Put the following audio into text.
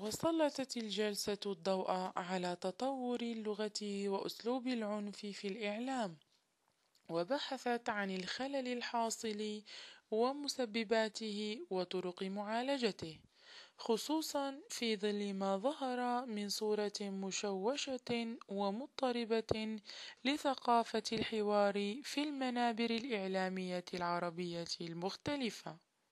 وسلطت الجلسة الضوء على تطور اللغة وأسلوب العنف في الإعلام، وبحثت عن الخلل الحاصل ومسبباته وطرق معالجته، خصوصا في ظل ما ظهر من صورة مشوشة ومضطربة لثقافة الحوار في المنابر الإعلامية العربية المختلفة.